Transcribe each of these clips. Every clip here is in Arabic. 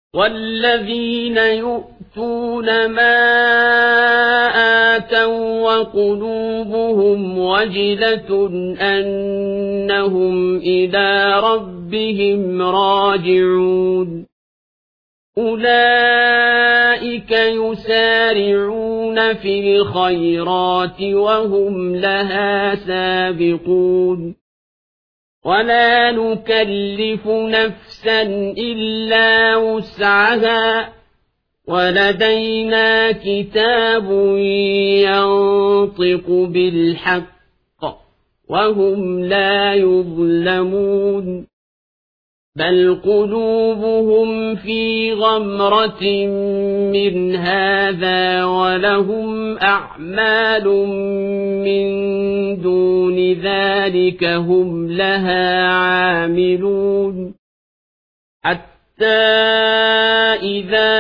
والذين يؤتون ما آتوا وقلوبهم وجلة أنهم إلى ربهم راجعون أولئك يسارعون في الخيرات وهم لها سابقون ولا نكلف نفسا إلا وسعها ولدينا كتاب ينطق بالحق وهم لا يظلمون بل قلوبهم في غمرة من هذا ولهم أعمال من دون ذلك هم لها عاملون حتى إذا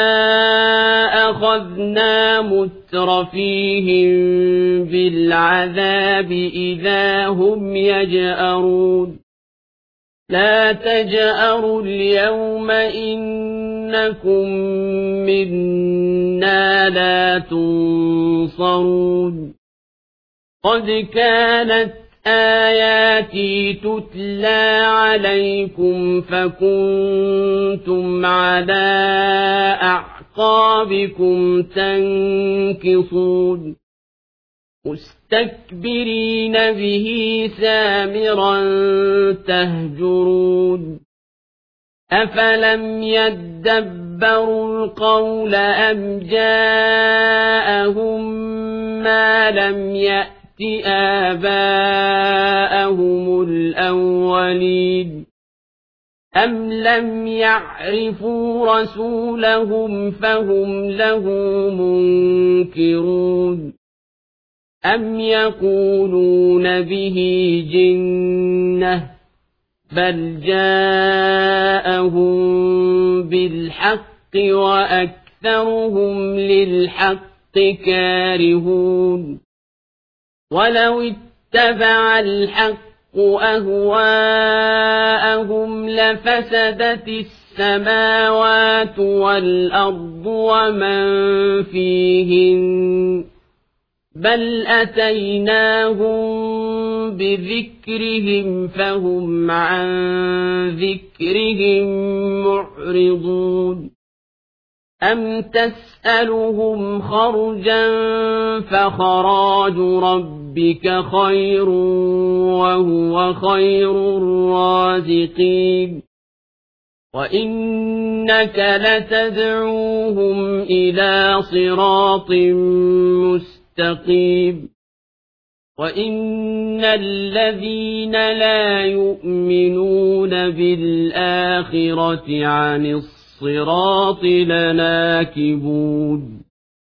أخذنا مترفيهم بالعذاب إذا هم يجأرون لا تجأروا اليوم إنكم منا لا تنصرون قد كانت آياتي تتلى عليكم فكنتم على أعقابكم تنكصون مستكبرين به سامرا تهجرون أفلم يدبروا القول أم جاءهم ما لم يأت آباءهم الأولين أم لم يعرفوا رسولهم فهم له منكرون أم يقولون به جنة بل جاءهم بالحق وأكثرهم للحق كارهون ولو اتبع الحق أهواءهم لفسدت السماوات والأرض ومن فيهن بل أتيناهم بذكرهم فهم عن ذكرهم معرضون أم تسألهم خرجا فخراج ربك خير وهو خير الرازقين وإنك لتدعوهم إلى صراط مستقيم وإن الذين لا يؤمنون بالآخرة عن الصراط لناكبون